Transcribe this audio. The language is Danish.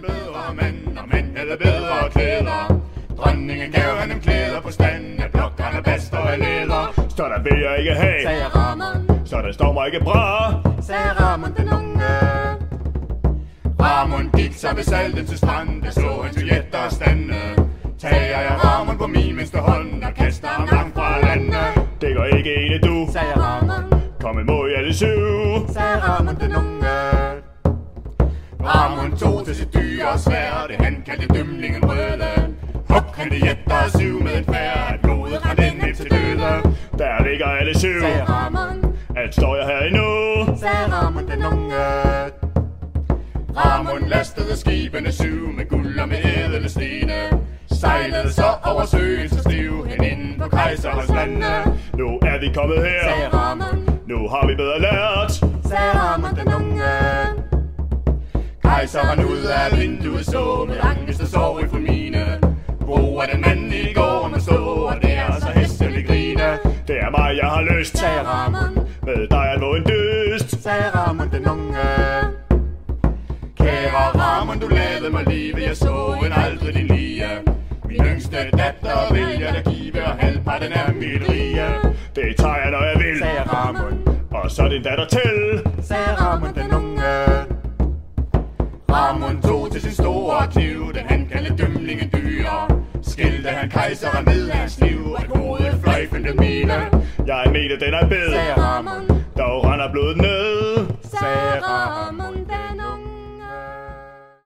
en bedre mand, og mand havde bedre klæder. Dronningen gav han dem klæder på stand af blok, han er bast og af læder. Så der vil jeg ikke have, sagde Ramon. Så der står mig ikke bra, sagde Ramon den unge. Ramon gik sig ved salten til stranden, der så han Juliette og stande. Tager jeg Ramon på min venstre hånd og kaster ham langt fra landet. Det går ikke ene du, sagde Ramon. Kom imod i alle syv, sagde Ramon den unge. Ramon tog til sit dyre sværd, det han kaldte dømlingen røde. Hug han det jætter og syv med en færd, blodet rendte ned til døde. Der ligger alle syv, sagde Ramon. Alt står jeg her endnu, sagde Ramon den unge. Ramon lastede skibene syv med guld og med ædle stene. Sejlede så over søen så stiv hen inde på kejserens lande. Nu er vi kommet her, sagde Ramon. Nu har vi bedre lært, sagde Ramon den unge. Kejseren ud af vinduet så med angst og sorg i mine. Hvor er den mand i går man stå, og det er så hæstelig grine. Det er mig jeg har lyst, sagde Ramon. Med dig er nu en dyst, sagde Ramon den unge. Kære Ramon, du lavede mig live, jeg så en aldrig din lige. Min yngste datter vil jeg da give, og halvparten af mit rige. Det tager jeg når jeg vil, sagde Ramon. Og så din datter til, sagde Ramon den unge. Ramon tog til sin store kniv, den han kaldte dømlingen dyre. Skilte han kejseren ned af hans liv, og gode fløjfende mine. Jeg mener den er bed, sagde Ramon. Dog render blodet ned, sagde Ramon den